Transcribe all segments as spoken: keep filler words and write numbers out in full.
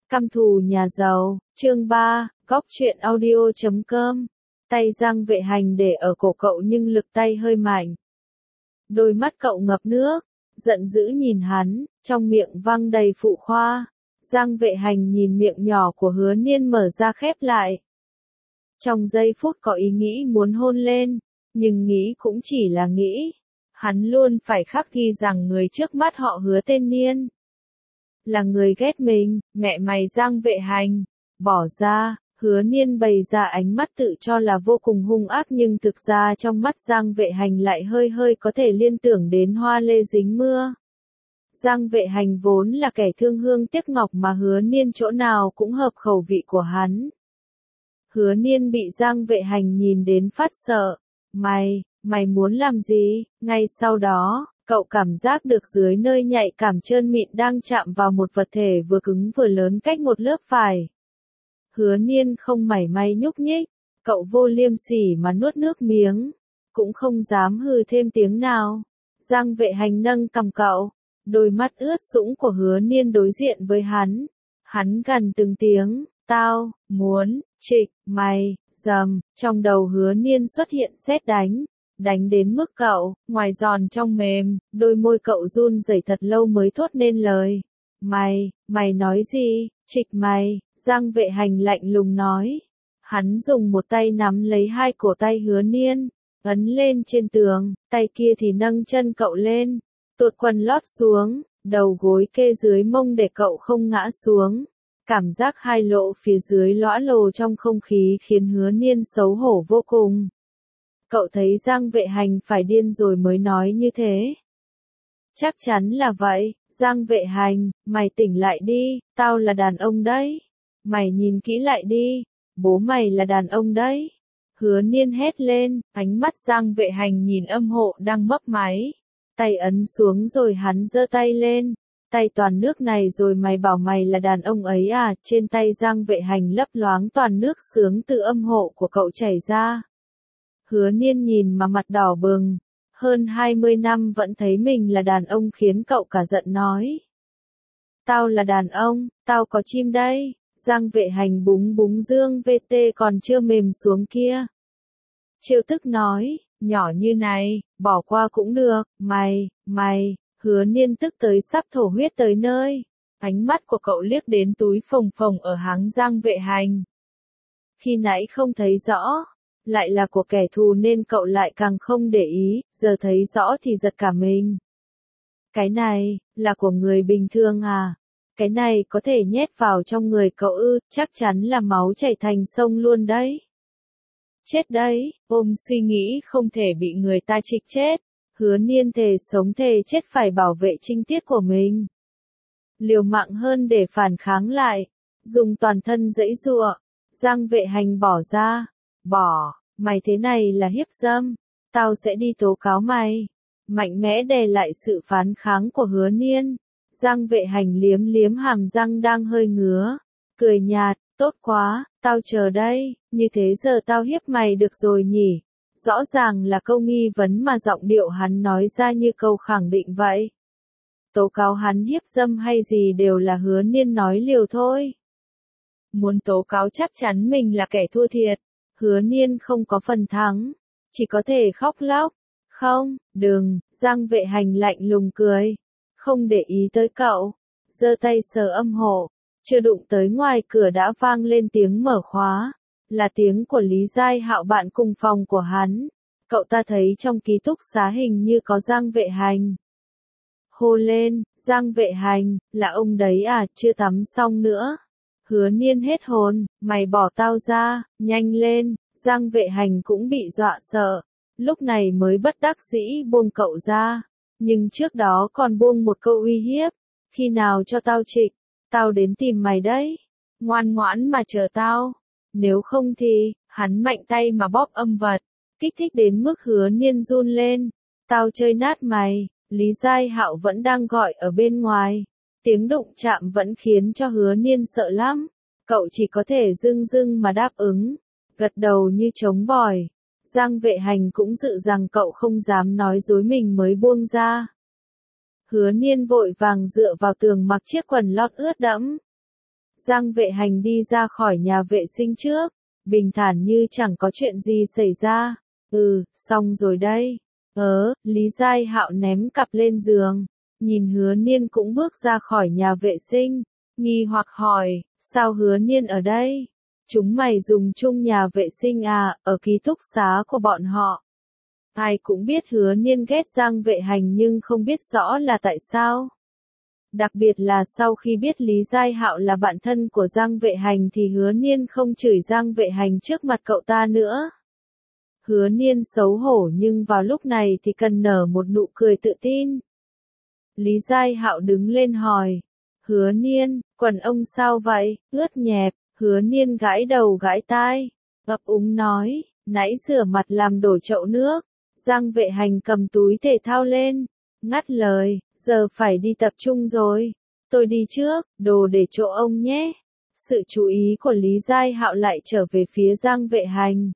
Căm thù nhà giàu, chương ba, góc truyện audio chấm com. Tay Giang Vệ Hành để ở cổ cậu nhưng lực tay hơi mạnh. Đôi mắt cậu ngập nước, giận dữ nhìn hắn, trong miệng văng đầy phụ khoa. Giang Vệ Hành nhìn miệng nhỏ của Hứa Niên mở ra khép lại. Trong giây phút có ý nghĩ muốn hôn lên, nhưng nghĩ cũng chỉ là nghĩ. Hắn luôn phải khắc ghi rằng người trước mắt họ Hứa tên Niên là người ghét mình. Mẹ mày Giang Vệ Hành, bỏ ra. Hứa Niên bày ra ánh mắt tự cho là vô cùng hung ác nhưng thực ra trong mắt Giang Vệ Hành lại hơi hơi có thể liên tưởng đến hoa lê dính mưa. Giang Vệ Hành vốn là kẻ thương hương tiếc ngọc mà Hứa Niên chỗ nào cũng hợp khẩu vị của hắn. Hứa Niên bị Giang Vệ Hành nhìn đến phát sợ. Mày, mày muốn làm gì? Ngay sau đó, cậu cảm giác được dưới nơi nhạy cảm trơn mịn đang chạm vào một vật thể vừa cứng vừa lớn cách một lớp vải. Hứa Niên không mảy may nhúc nhích, cậu vô liêm sỉ mà nuốt nước miếng, cũng không dám hừ thêm tiếng nào. Giang Vệ Hành nâng cằm cậu, đôi mắt ướt sũng của Hứa Niên đối diện với hắn. Hắn gằn từng tiếng, tao, muốn, trịch, mày, dầm, trong đầu Hứa Niên xuất hiện sét đánh, đánh đến mức cậu, ngoài giòn trong mềm, đôi môi cậu run rẩy thật lâu mới thốt nên lời. Mày, mày nói gì, trịch mày, Giang Vệ Hành lạnh lùng nói. Hắn dùng một tay nắm lấy hai cổ tay Hứa Niên, ấn lên trên tường, tay kia thì nâng chân cậu lên, tuột quần lót xuống, đầu gối kê dưới mông để cậu không ngã xuống. Cảm giác hai lỗ phía dưới lõa lồ trong không khí khiến Hứa Niên xấu hổ vô cùng. Cậu thấy Giang Vệ Hành phải điên rồi mới nói như thế. Chắc chắn là vậy, Giang Vệ Hành, mày tỉnh lại đi, tao là đàn ông đấy. Mày nhìn kỹ lại đi, bố mày là đàn ông đấy. Hứa Niên hét lên, ánh mắt Giang Vệ Hành nhìn âm hộ đang mấp máy. Tay ấn xuống rồi hắn giơ tay lên. Tay toàn nước này rồi mày bảo mày là đàn ông ấy à? Trên tay Giang Vệ Hành lấp loáng toàn nước sướng từ âm hộ của cậu chảy ra. Hứa Niên nhìn mà mặt đỏ bừng. Hơn hai mươi năm vẫn thấy mình là đàn ông khiến cậu cả giận nói. Tao là đàn ông, tao có chim đây. Giang Vệ Hành búng búng dương vê tê còn chưa mềm xuống kia. Trêu tức nói, nhỏ như này, bỏ qua cũng được, mày, mày. Hứa Niên tức tới sắp thổ huyết tới nơi. Ánh mắt của cậu liếc đến túi phồng phồng ở háng Giang Vệ Hành. Khi nãy không thấy rõ, lại là của kẻ thù nên cậu lại càng không để ý, giờ thấy rõ thì giật cả mình. Cái này, là của người bình thường à? Cái này có thể nhét vào trong người cậu ư? Chắc chắn là máu chảy thành sông luôn đấy. Chết đấy, ôm suy nghĩ không thể bị người ta trịch chết. Hứa Niên thề sống thề chết phải bảo vệ trinh tiết của mình. Liều mạng hơn để phản kháng lại, dùng toàn thân giãy giụa. Giang Vệ Hành bỏ ra. Bỏ, mày thế này là hiếp dâm. Tao sẽ đi tố cáo mày. Mạnh mẽ đè lại sự phản kháng của Hứa Niên. Giang Vệ Hành liếm liếm hàm răng đang hơi ngứa. Cười nhạt, tốt quá, tao chờ đây, như thế giờ tao hiếp mày được rồi nhỉ. Rõ ràng là câu nghi vấn mà giọng điệu hắn nói ra như câu khẳng định vậy. Tố cáo hắn hiếp dâm hay gì đều là Hứa Niên nói liều thôi. Muốn tố cáo chắc chắn mình là kẻ thua thiệt. Hứa Niên không có phần thắng, chỉ có thể khóc lóc. Không, đừng, Giang Vệ Hành lạnh lùng cười. Không để ý tới cậu, giơ tay sờ âm hộ. Chưa đụng tới ngoài cửa đã vang lên tiếng mở khóa. Là tiếng của Lý Giai Hạo bạn cùng phòng của hắn. Cậu ta thấy trong ký túc xá hình như có Giang Vệ Hành. Hô lên, Giang Vệ Hành, là ông đấy à, chưa tắm xong nữa. Hứa Niên hết hồn, mày bỏ tao ra, nhanh lên. Giang Vệ Hành cũng bị dọa sợ. Lúc này mới bất đắc dĩ buông cậu ra. Nhưng trước đó còn buông một câu uy hiếp. Khi nào cho tao trịch, tao đến tìm mày đấy. Ngoan ngoãn mà chờ tao. Nếu không thì, hắn mạnh tay mà bóp âm vật, kích thích đến mức Hứa Niên run lên. Tao chơi nát mày, Lý Giai Hạo vẫn đang gọi ở bên ngoài. Tiếng đụng chạm vẫn khiến cho Hứa Niên sợ lắm. Cậu chỉ có thể dưng dưng mà đáp ứng, gật đầu như trống bỏi. Giang Vệ Hành cũng dự rằng cậu không dám nói dối mình mới buông ra. Hứa Niên vội vàng dựa vào tường mặc chiếc quần lót ướt đẫm. Giang Vệ Hành đi ra khỏi nhà vệ sinh trước, bình thản như chẳng có chuyện gì xảy ra. Ừ, xong rồi đây. Ớ, Lý Giai Hạo ném cặp lên giường, nhìn Hứa Niên cũng bước ra khỏi nhà vệ sinh, nghi hoặc hỏi, sao Hứa Niên ở đây? Chúng mày dùng chung nhà vệ sinh à, ở ký túc xá của bọn họ. Ai cũng biết Hứa Niên ghét Giang Vệ Hành nhưng không biết rõ là tại sao. Đặc biệt là sau khi biết Lý Giai Hạo là bạn thân của Giang Vệ Hành thì Hứa Niên không chửi Giang Vệ Hành trước mặt cậu ta nữa. Hứa Niên xấu hổ nhưng vào lúc này thì cần nở một nụ cười tự tin. Lý Giai Hạo đứng lên hỏi, Hứa Niên, quần ông sao vậy, ướt nhẹp? Hứa Niên gãi đầu gãi tai, ấp úng nói, nãy rửa mặt làm đổ chậu nước. Giang Vệ Hành cầm túi thể thao lên, ngắt lời, giờ phải đi tập trung rồi. Tôi đi trước, đồ để chỗ ông nhé. Sự chú ý của Lý Giai Hạo lại trở về phía Giang Vệ Hành.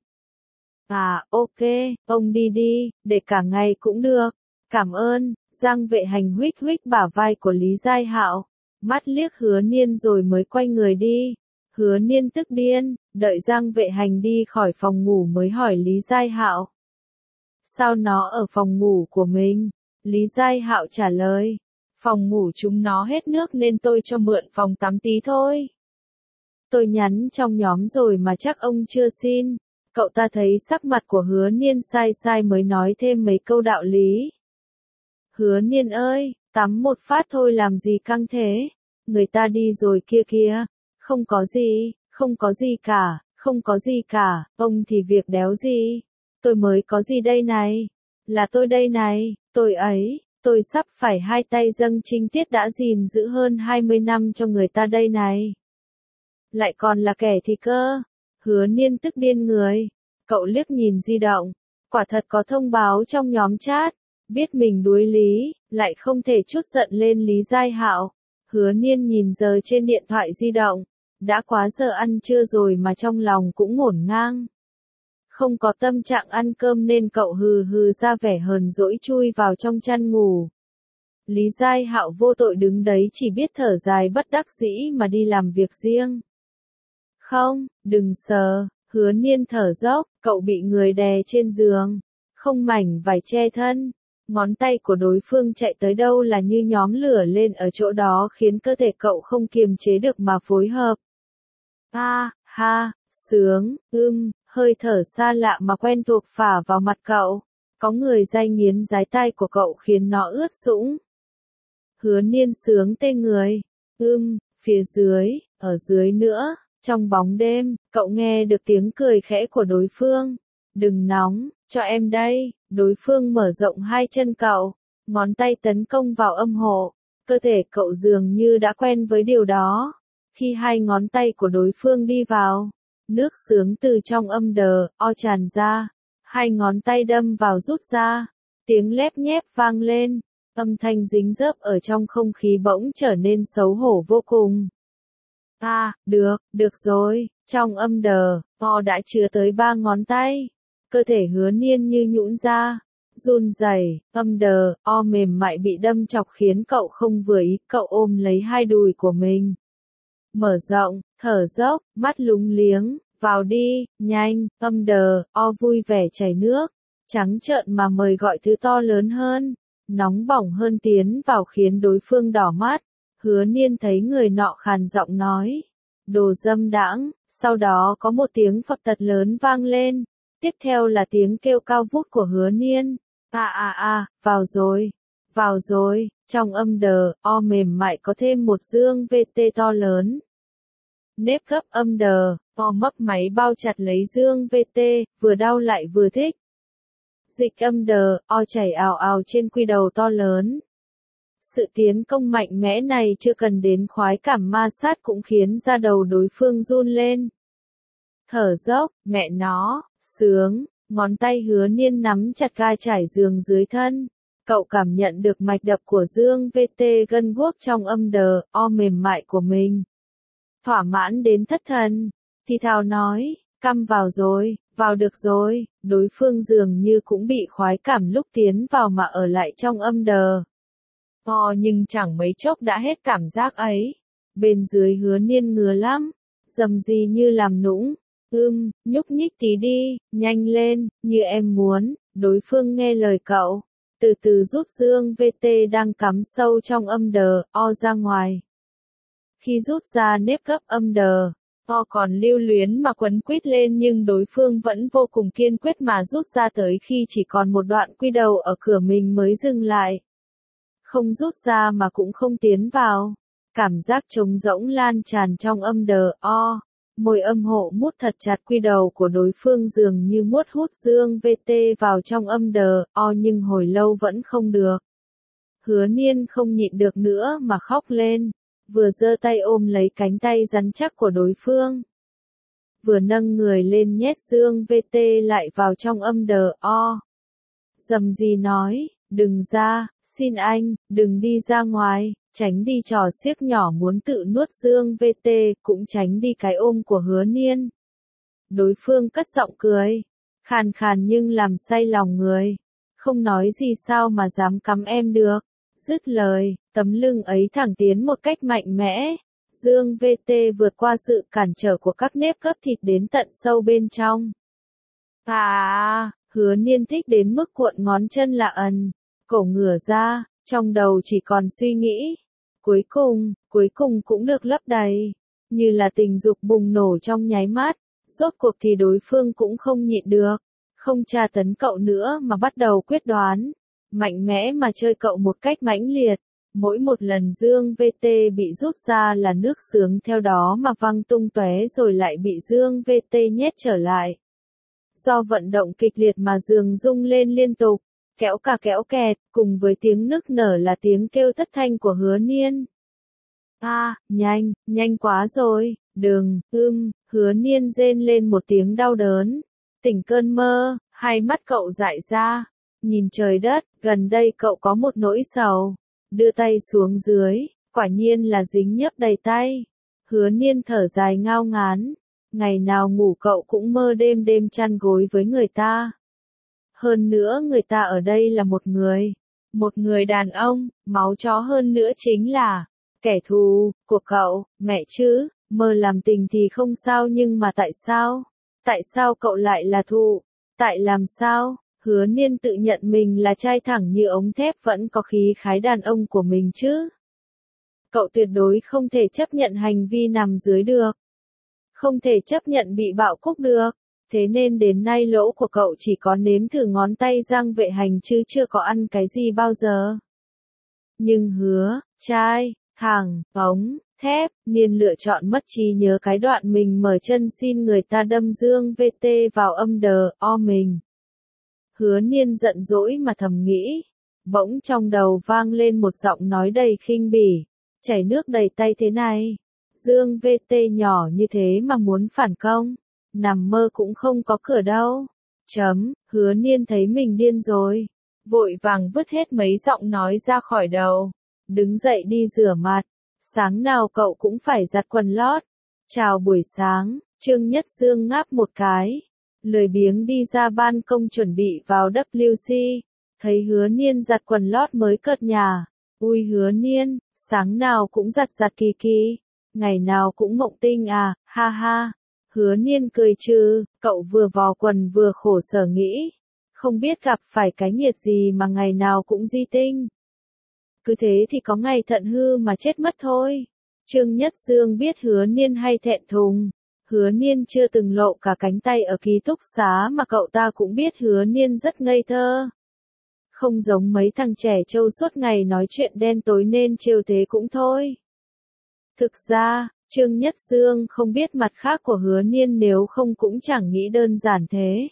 À, ok, ông đi đi, để cả ngày cũng được. Cảm ơn. Giang Vệ Hành huých huých bả vai của Lý Giai Hạo, mắt liếc Hứa Niên rồi mới quay người đi. Hứa Niên tức điên, đợi Giang Vệ Hành đi khỏi phòng ngủ mới hỏi Lý Giai Hạo. Sao nó ở phòng ngủ của mình? Lý Giai Hạo trả lời, phòng ngủ chúng nó hết nước nên tôi cho mượn phòng tắm tí thôi. Tôi nhắn trong nhóm rồi mà chắc ông chưa xin. Cậu ta thấy sắc mặt của Hứa Niên sai sai mới nói thêm mấy câu đạo lý. Hứa Niên ơi, tắm một phát thôi làm gì căng thế? Người ta đi rồi kia kia. Không có gì, không có gì cả, không có gì cả, ông thì việc đéo gì. Tôi mới có gì đây này? Là tôi đây này, tôi ấy, tôi sắp phải hai tay dâng trinh tiết đã gìn giữ hơn hai mươi năm cho người ta đây này. Lại còn là kẻ thì cơ. Hứa Niên tức điên người. Cậu liếc nhìn di động. Quả thật có thông báo trong nhóm chat. Biết mình đuối lý, lại không thể chút giận lên Lý Giai Hạo. Hứa Niên nhìn giờ trên điện thoại di động. Đã quá giờ ăn trưa rồi mà trong lòng cũng ngổn ngang. Không có tâm trạng ăn cơm nên cậu hừ hừ ra vẻ hờn dỗi chui vào trong chăn ngủ. Lý Giai Hạo vô tội đứng đấy chỉ biết thở dài bất đắc dĩ mà đi làm việc riêng. Không, đừng sờ. Hứa Niên thở dốc, cậu bị người đè trên giường. Không mảnh vải che thân. Ngón tay của đối phương chạy tới đâu là như nhóm lửa lên ở chỗ đó khiến cơ thể cậu không kiềm chế được mà phối hợp. A, à, ha, sướng, ưm, hơi thở xa lạ mà quen thuộc phả vào mặt cậu. Có người day nghiến dái tai của cậu khiến nó ướt sũng. Hứa Niên sướng tê người. Ưm, phía dưới, ở dưới nữa. Trong bóng đêm, cậu nghe được tiếng cười khẽ của đối phương. Đừng nóng, cho em đây. Đối phương mở rộng hai chân cậu, ngón tay tấn công vào âm hộ. Cơ thể cậu dường như đã quen với điều đó. Khi hai ngón tay của đối phương đi vào, nước sướng từ trong âm đờ, o tràn ra. Hai ngón tay đâm vào rút ra. Tiếng lép nhép vang lên. Âm thanh dính dớp ở trong không khí bỗng trở nên xấu hổ vô cùng. À, được, được rồi, trong âm đờ, o đã chứa tới ba ngón tay. Cơ thể Hứa Niên như nhũn ra, run rẩy, âm đờ, o mềm mại bị đâm chọc khiến cậu không vừa ý, cậu ôm lấy hai đùi của mình. Mở rộng, thở dốc, mắt lúng liếng, vào đi, nhanh, âm đờ, o vui vẻ chảy nước, trắng trợn mà mời gọi thứ to lớn hơn, nóng bỏng hơn tiến vào khiến đối phương đỏ mắt. Hứa Niên thấy người nọ khàn giọng nói, đồ dâm đãng, sau đó có một tiếng phập tật lớn vang lên, tiếp theo là tiếng kêu cao vút của Hứa Niên, à à à, vào rồi, vào rồi, trong âm đờ, o mềm mại có thêm một dương vê tê to lớn. Nếp gấp âm đờ, o mấp máy bao chặt lấy dương vê tê, vừa đau lại vừa thích. Dịch âm đờ, o chảy ào ào trên quy đầu to lớn. Sự tiến công mạnh mẽ này chưa cần đến khoái cảm ma sát cũng khiến da đầu đối phương run lên. Thở dốc, mẹ nó, sướng, ngón tay Hứa Niên nắm chặt ga trải giường dưới thân. Cậu cảm nhận được mạch đập của dương vê tê gân guốc trong âm đờ, o mềm mại của mình. Thỏa mãn đến thất thần, thì thào nói, căm vào rồi, vào được rồi, đối phương dường như cũng bị khoái cảm lúc tiến vào mà ở lại trong âm đờ. O nhưng chẳng mấy chốc đã hết cảm giác ấy. Bên dưới Hứa Niên ngứa lắm, dầm gì như làm nũng. Ưm, nhúc nhích tí đi, nhanh lên, như em muốn. Đối phương nghe lời cậu, từ từ rút dương vê tê đang cắm sâu trong âm đờ, o ra ngoài. Khi rút ra nếp gấp âm đờ, o còn lưu luyến mà quấn quýt lên nhưng đối phương vẫn vô cùng kiên quyết mà rút ra tới khi chỉ còn một đoạn quy đầu ở cửa mình mới dừng lại. Không rút ra mà cũng không tiến vào. Cảm giác trống rỗng lan tràn trong âm đờ, o. Môi âm hộ mút thật chặt quy đầu của đối phương dường như mút hút dương vê tê vào trong âm đờ, o nhưng hồi lâu vẫn không được. Hứa Niên không nhịn được nữa mà khóc lên, vừa giơ tay ôm lấy cánh tay rắn chắc của đối phương. Vừa nâng người lên nhét dương vê tê lại vào trong âm đờ, o. Dầm gì nói, đừng ra, xin anh, đừng đi ra ngoài. Tránh đi trò xiếc nhỏ muốn tự nuốt dương vê tê, cũng tránh đi cái ôm của Hứa Niên. Đối phương cất giọng cười, khàn khàn nhưng làm say lòng người. Không nói gì sao mà dám cắm em được. Dứt lời, tấm lưng ấy thẳng tiến một cách mạnh mẽ. Dương vê tê vượt qua sự cản trở của các nếp gấp thịt đến tận sâu bên trong. À, Hứa Niên thích đến mức cuộn ngón chân lạ ẩn, cổ ngửa ra, trong đầu chỉ còn suy nghĩ. Cuối cùng, cuối cùng cũng được lấp đầy, như là tình dục bùng nổ trong nháy mắt, rốt cuộc thì đối phương cũng không nhịn được, không tra tấn cậu nữa mà bắt đầu quyết đoán, mạnh mẽ mà chơi cậu một cách mãnh liệt, mỗi một lần dương vê tê bị rút ra là nước sướng theo đó mà văng tung tóe rồi lại bị dương vê tê nhét trở lại. Do vận động kịch liệt mà giường rung lên liên tục. Kéo cả kéo kẹt, cùng với tiếng nức nở là tiếng kêu thất thanh của Hứa Niên. A, à, nhanh, nhanh quá rồi, đừng, ưm, Hứa Niên rên lên một tiếng đau đớn. Tỉnh cơn mơ, hai mắt cậu dại ra, nhìn trời đất, gần đây cậu có một nỗi sầu. Đưa tay xuống dưới, quả nhiên là dính nhớp đầy tay. Hứa Niên thở dài ngao ngán, ngày nào ngủ cậu cũng mơ đêm đêm chăn gối với người ta. Hơn nữa người ta ở đây là một người, một người đàn ông, máu chó hơn nữa chính là kẻ thù của cậu, mẹ chứ, mơ làm tình thì không sao nhưng mà tại sao? Tại sao cậu lại là thù? Tại làm sao? Hứa Niên tự nhận mình là trai thẳng như ống thép vẫn có khí khái đàn ông của mình chứ. Cậu tuyệt đối không thể chấp nhận hành vi nằm dưới được. Không thể chấp nhận bị bạo cúc được. Thế nên đến nay lỗ của cậu chỉ có nếm thử ngón tay Giang Vệ Hành chứ chưa có ăn cái gì bao giờ. Nhưng Hứa, trai, thẳng, ống, thép, Niên lựa chọn mất trí nhớ cái đoạn mình mở chân xin người ta đâm dương vê tê vào âm đờ, o mình. Hứa Niên giận dỗi mà thầm nghĩ. Bỗng trong đầu vang lên một giọng nói đầy khinh bỉ. Chảy nước đầy tay thế này. Dương vê tê nhỏ như thế mà muốn phản công. Nằm mơ cũng không có cửa đâu. Chấm, Hứa Niên thấy mình điên rồi. Vội vàng vứt hết mấy giọng nói ra khỏi đầu. Đứng dậy đi rửa mặt. Sáng nào cậu cũng phải giặt quần lót. Chào buổi sáng, Trương Nhất Dương ngáp một cái. Lười biếng đi ra ban công chuẩn bị vào vê kép xê. Thấy Hứa Niên giặt quần lót mới cợt nhả. Ui Hứa Niên, sáng nào cũng giặt giặt kỳ kỳ. Ngày nào cũng mộng tinh à, ha ha. Hứa Niên cười trừ, cậu vừa vò quần vừa khổ sở nghĩ. Không biết gặp phải cái nghiệt gì mà ngày nào cũng di tinh. Cứ thế thì có ngày thận hư mà chết mất thôi. Trương Nhất Dương biết Hứa Niên hay thẹn thùng. Hứa Niên chưa từng lộ cả cánh tay ở ký túc xá mà cậu ta cũng biết Hứa Niên rất ngây thơ. Không giống mấy thằng trẻ trâu suốt ngày nói chuyện đen tối nên trêu thế cũng thôi. Thực ra, Trương Nhất Dương không biết mặt khác của Hứa Niên nếu không cũng chẳng nghĩ đơn giản thế.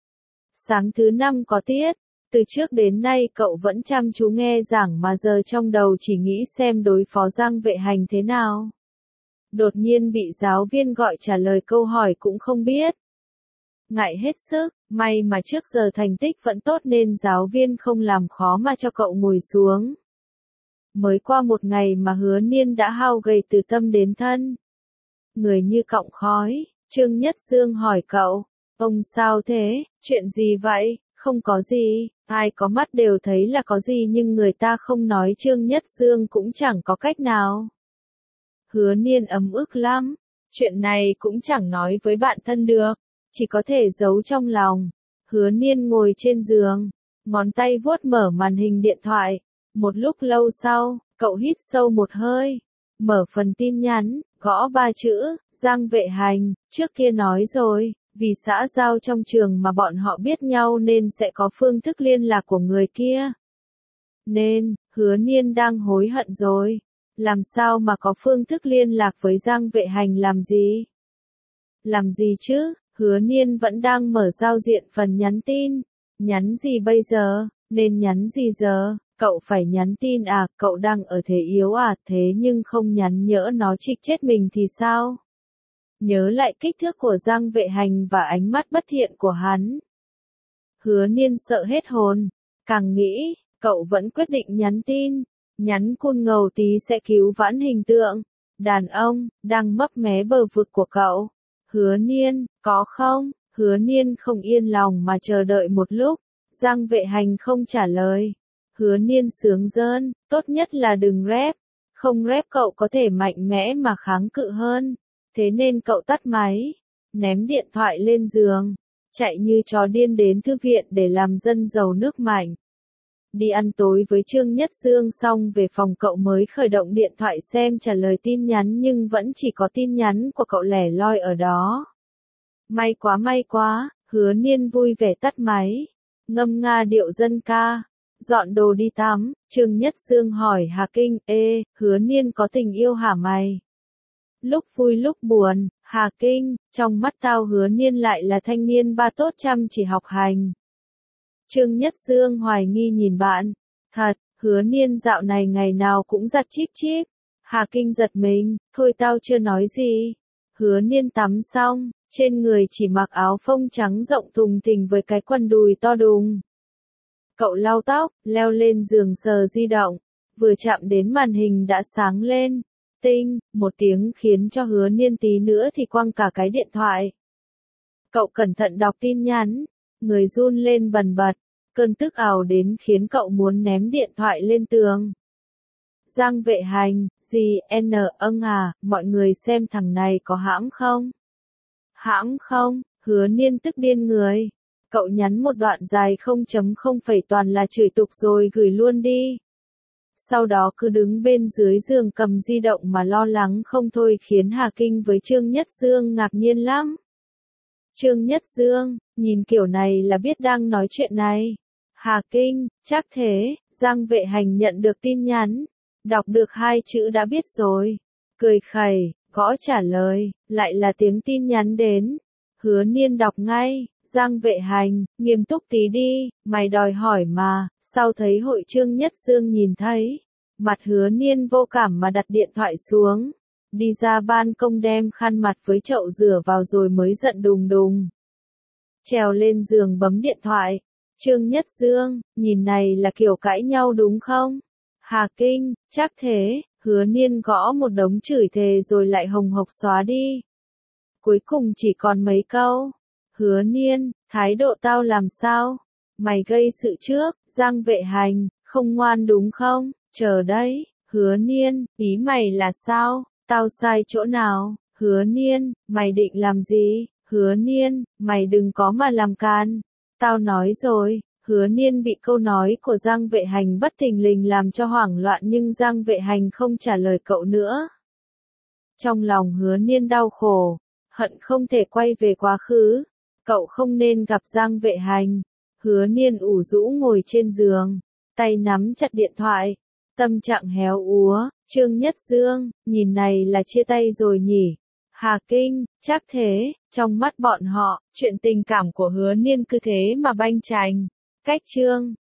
Sáng thứ năm có tiết, từ trước đến nay cậu vẫn chăm chú nghe giảng mà giờ trong đầu chỉ nghĩ xem đối phó Giang Vệ Hành thế nào. Đột nhiên bị giáo viên gọi trả lời câu hỏi cũng không biết. Ngại hết sức, may mà trước giờ thành tích vẫn tốt nên giáo viên không làm khó mà cho cậu ngồi xuống. Mới qua một ngày mà Hứa Niên đã hao gầy từ tâm đến thân. Người như cọng khói, Trương Nhất Dương hỏi cậu, ông sao thế, chuyện gì vậy, không có gì, ai có mắt đều thấy là có gì nhưng người ta không nói Trương Nhất Dương cũng chẳng có cách nào. Hứa Niên ấm ức lắm. Chuyện này cũng chẳng nói với bạn thân được, chỉ có thể giấu trong lòng. Hứa Niên ngồi trên giường, ngón tay vuốt mở màn hình điện thoại. Một lúc lâu sau, cậu hít sâu một hơi, mở phần tin nhắn, gõ ba chữ, Giang Vệ Hành, trước kia nói rồi, vì xã giao trong trường mà bọn họ biết nhau nên sẽ có phương thức liên lạc của người kia. Nên, Hứa Niên đang hối hận rồi. Làm sao mà có phương thức liên lạc với Giang Vệ Hành làm gì? Làm gì chứ? Hứa Niên vẫn đang mở giao diện phần nhắn tin. Nhắn gì bây giờ? Nên nhắn gì giờ? Cậu phải nhắn tin à? Cậu đang ở thế yếu à? Thế nhưng không nhắn nhỡ nó trịch chết mình thì sao? Nhớ lại kích thước của Giang Vệ Hành và ánh mắt bất thiện của hắn. Hứa Niên sợ hết hồn. Càng nghĩ, cậu vẫn quyết định nhắn tin. Nhắn côn ngầu tí sẽ cứu vãn hình tượng. Đàn ông, đang mấp mé bờ vực của cậu. Hứa Niên, có không? Hứa Niên không yên lòng mà chờ đợi một lúc. Giang Vệ Hành không trả lời. Hứa Niên sướng rơn, tốt nhất là đừng rep. Không rep cậu có thể mạnh mẽ mà kháng cự hơn. Thế nên cậu tắt máy, ném điện thoại lên giường, chạy như chó điên đến thư viện để làm dân giàu nước mạnh. Đi ăn tối với Trương Nhất Dương xong về phòng cậu mới khởi động điện thoại xem trả lời tin nhắn nhưng vẫn chỉ có tin nhắn của cậu lẻ loi ở đó. May quá may quá, Hứa Niên vui vẻ tắt máy, ngâm nga điệu dân ca, dọn đồ đi tắm. Trương Nhất Dương hỏi Hà Kinh, ê, Hứa Niên có tình yêu hả mày? Lúc vui lúc buồn, Hà Kinh, trong mắt tao Hứa Niên lại là thanh niên ba tốt chăm chỉ học hành. Trương Nhất Dương hoài nghi nhìn bạn. Thật, Hứa Niên dạo này ngày nào cũng giặt chíp chíp. Hà Kinh giật mình, thôi tao chưa nói gì. Hứa Niên tắm xong, trên người chỉ mặc áo phông trắng rộng thùng thình với cái quần đùi to đùng. Cậu lau tóc, leo lên giường sờ di động, vừa chạm đến màn hình đã sáng lên. Tinh, một tiếng khiến cho Hứa Niên tí nữa thì quăng cả cái điện thoại. Cậu cẩn thận đọc tin nhắn, người run lên bần bật, cơn tức ào đến khiến cậu muốn ném điện thoại lên tường. Giang Vệ Hành, gì, n, âng à, mọi người xem thằng này có hãm không? Hãm không? Hứa Niên tức điên người. Cậu nhắn một đoạn dài không chấm không phẩy toàn là chửi tục rồi gửi luôn đi. Sau đó cứ đứng bên dưới giường cầm di động mà lo lắng không thôi khiến Hà Kinh với Trương Nhất Dương ngạc nhiên lắm. Trương Nhất Dương, nhìn kiểu này là biết đang nói chuyện này. Hà Kinh, chắc thế, Giang Vệ Hành nhận được tin nhắn. Đọc được hai chữ đã biết rồi. Cười khẩy, gõ trả lời, lại là tiếng tin nhắn đến. Hứa Niên đọc ngay, Giang Vệ Hành, nghiêm túc tí đi, mày đòi hỏi mà, sau thấy hội Trương Nhất Dương nhìn thấy. Mặt Hứa Niên vô cảm mà đặt điện thoại xuống. Đi ra ban công đem khăn mặt với chậu rửa vào rồi mới giận đùng đùng. Trèo lên giường bấm điện thoại. Trương Nhất Dương, nhìn này là kiểu cãi nhau đúng không? Hà Kinh, chắc thế. Hứa Niên gõ một đống chửi thề rồi lại hồng hộc xóa đi. Cuối cùng chỉ còn mấy câu. Hứa Niên, thái độ tao làm sao? Mày gây sự trước, Giang Vệ Hành, không ngoan đúng không? Chờ đấy, Hứa Niên, ý mày là sao? Tao sai chỗ nào? Hứa Niên, mày định làm gì? Hứa Niên, mày đừng có mà làm can. Tao nói rồi. Hứa Niên bị câu nói của Giang Vệ Hành bất thình lình làm cho hoảng loạn nhưng Giang Vệ Hành không trả lời cậu nữa. Trong lòng Hứa Niên đau khổ, hận không thể quay về quá khứ. Cậu không nên gặp Giang Vệ Hành. Hứa Niên ủ rũ ngồi trên giường, tay nắm chặt điện thoại, tâm trạng héo úa. Trương Nhất Dương, nhìn này là chia tay rồi nhỉ? Hà Kinh, chắc thế. Trong mắt bọn họ, chuyện tình cảm của Hứa Niên cứ thế mà banh chành. Cách chương